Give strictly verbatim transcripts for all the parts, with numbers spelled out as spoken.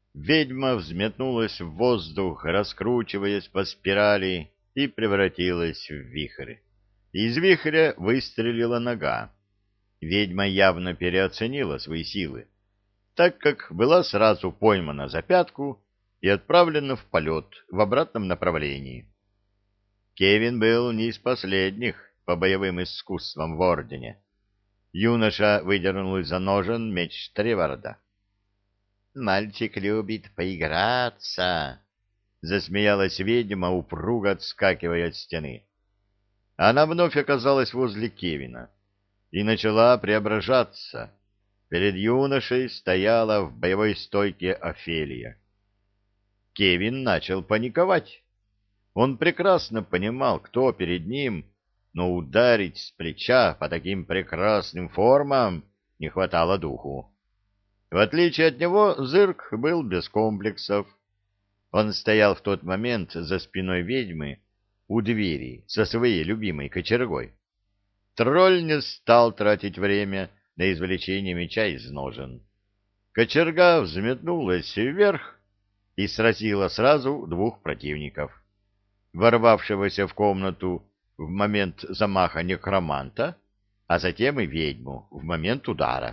Ведьма взметнулась в воздух, раскручиваясь по спирали, и превратилась в вихрь. Из вихря выстрелила нога. Ведьма явно переоценила свои силы, так как была сразу поймана за пятку и отправлена в полет в обратном направлении. Кевин был не из последних по боевым искусствам в Ордене. Юноша выдернул из-за ножен меч Треварда. «Мальчик любит поиграться», — засмеялась ведьма, упруго отскакивая от стены. Она вновь оказалась возле Кевина и начала преображаться. Перед юношей стояла в боевой стойке Офелия. Кевин начал паниковать. Он прекрасно понимал, кто перед ним, но ударить с плеча по таким прекрасным формам не хватало духу. В отличие от него, Зырк был без комплексов. Он стоял в тот момент за спиной ведьмы у двери со своей любимой кочергой. Тролль не стал тратить время на извлечение меча из ножен. Кочерга взметнулась вверх и сразила сразу двух противников. Ворвавшегося в комнату в момент замаха некроманта, а затем и ведьму в момент удара.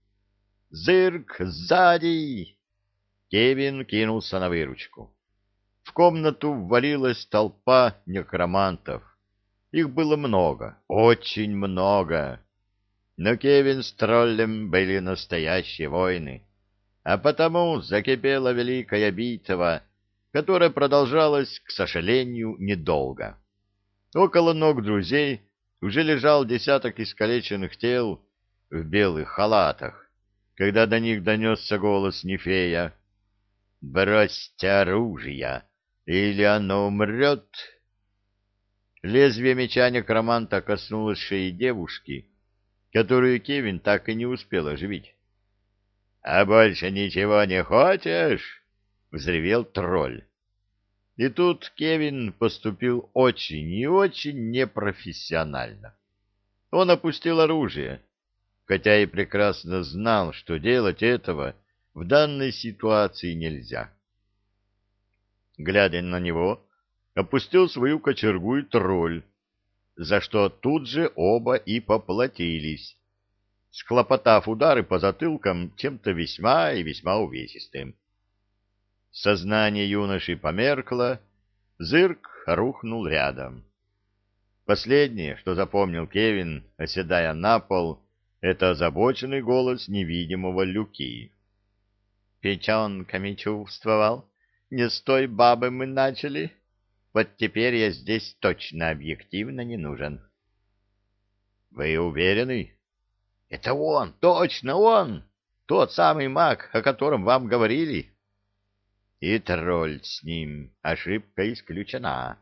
«Зырк, сзади!» Кевин кинулся на выручку. В комнату ввалилась толпа некромантов. Их было много, очень много. Но Кевин с троллем были настоящие воины, а потому закипела великая битва, которая продолжалась, к сожалению, недолго. Около ног друзей уже лежал десяток искалеченных тел в белых халатах, когда до них донесся голос Нефея: «Бросьте оружие, или оно умрет!» Лезвие меча некроманта коснулось шеи девушки, которую Кевин так и не успел оживить. — А больше ничего не хочешь? — взревел тролль. И тут Кевин поступил очень и очень непрофессионально. Он опустил оружие, хотя и прекрасно знал, что делать этого в данной ситуации нельзя. Глядя на него, опустил свою кочергу и тролль, за что тут же оба и поплатились, схлопотав удары по затылкам чем-то весьма и весьма увесистым. Сознание юноши померкло, Зырк рухнул рядом. Последнее, что запомнил Кевин, оседая на пол, это озабоченный голос невидимого Люки. «Печенками чувствовал, не с той бабы мы начали. Вот теперь я здесь точно объективно не нужен». «Вы уверены?» «Это он, точно он! Тот самый маг, о котором вам говорили». «И тролль с ним. Ошибка исключена».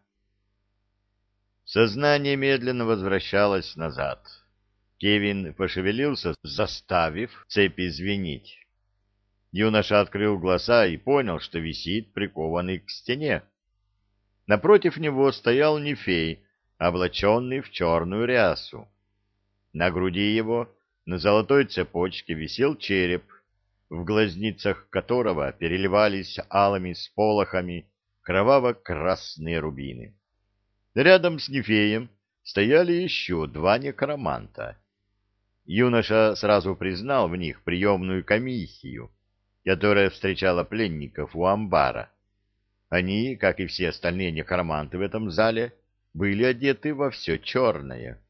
Сознание медленно возвращалось назад. Кевин пошевелился, заставив цепи звенеть. Юноша открыл глаза и понял, что висит прикованный к стене. Напротив него стоял Нефей, облаченный в черную рясу. На груди его на золотой цепочке висел череп, в глазницах которого переливались алыми сполохами кроваво-красные рубины. Рядом с Нефеем стояли еще два некроманта. Юноша сразу признал в них приемную комиссию, которая встречала пленников у амбара. Они, как и все остальные некроманты в этом зале, были одеты во все черное.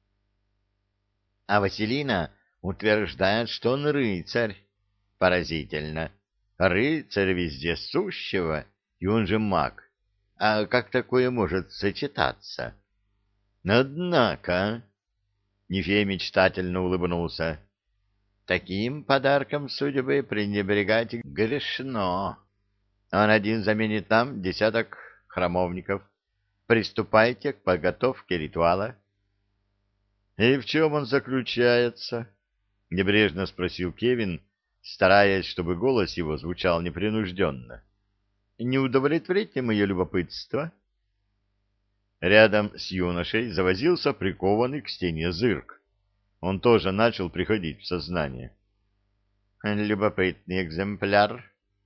А Василина утверждает, что он рыцарь. Поразительно. Рыцарь вездесущего, и он же маг. А как такое может сочетаться? Однако... Нефей мечтательно улыбнулся. Таким подарком судьбы пренебрегать грешно. Он один заменит нам десяток храмовников. Приступайте к подготовке ритуала. — И в чем он заключается? — небрежно спросил Кевин, стараясь, чтобы голос его звучал непринужденно. — Не удовлетворите мое любопытство? Рядом с юношей завозился прикованный к стене Зырк. Он тоже начал приходить в сознание. — Любопытный экземпляр.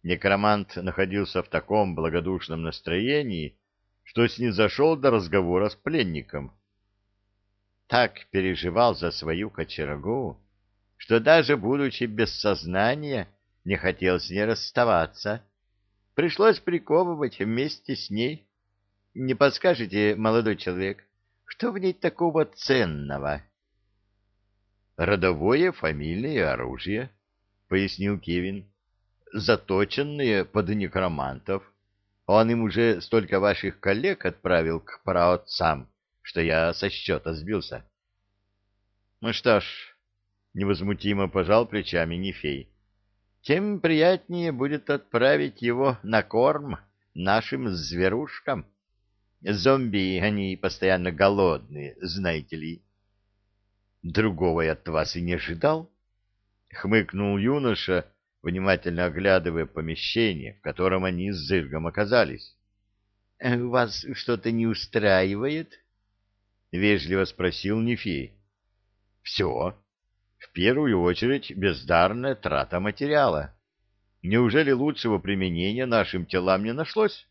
Некромант находился в таком благодушном настроении, что снизошел до разговора с пленником. Так переживал за свою кочергу, что даже будучи без сознания, не хотел с ней расставаться. Пришлось приковывать вместе с ней. Не подскажете, молодой человек, что в ней такого ценного? — Родовое фамильное оружие, — пояснил Кевин, — заточенные под некромантов. Он им уже столько ваших коллег отправил к праотцам, что я со счета сбился. — Ну что ж, — невозмутимо пожал плечами Нефей, — тем приятнее будет отправить его на корм нашим зверушкам. Зомби, они постоянно голодные, знаете ли. — Другого я от вас и не ожидал, — хмыкнул юноша, внимательно оглядывая помещение, в котором они с Зыргом оказались. — Вас что-то не устраивает? — вежливо спросил Нефей. — Все. В первую очередь бездарная трата материала. Неужели лучшего применения нашим телам не нашлось?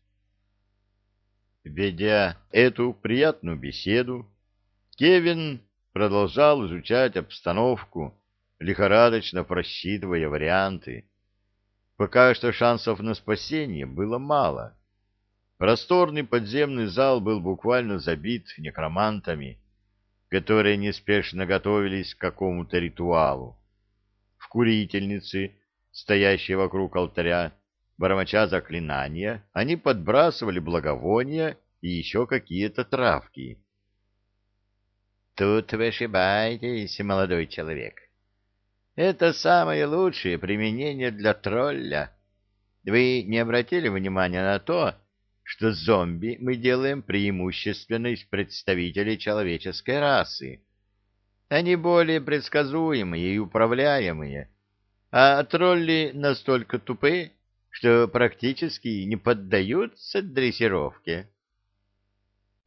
Ведя эту приятную беседу, Кевин продолжал изучать обстановку, лихорадочно просчитывая варианты. Пока что шансов на спасение было мало. Просторный подземный зал был буквально забит некромантами, которые неспешно готовились к какому-то ритуалу. В курительнице, стоящей вокруг алтаря, бормоча заклинания, они подбрасывали благовония и еще какие-то травки. — Тут вы ошибаетесь, молодой человек. Это самое лучшее применение для тролля. Вы не обратили внимания на то, что зомби мы делаем преимущественно из представителей человеческой расы? Они более предсказуемые и управляемые, а тролли настолько тупые, что практически не поддаются дрессировке.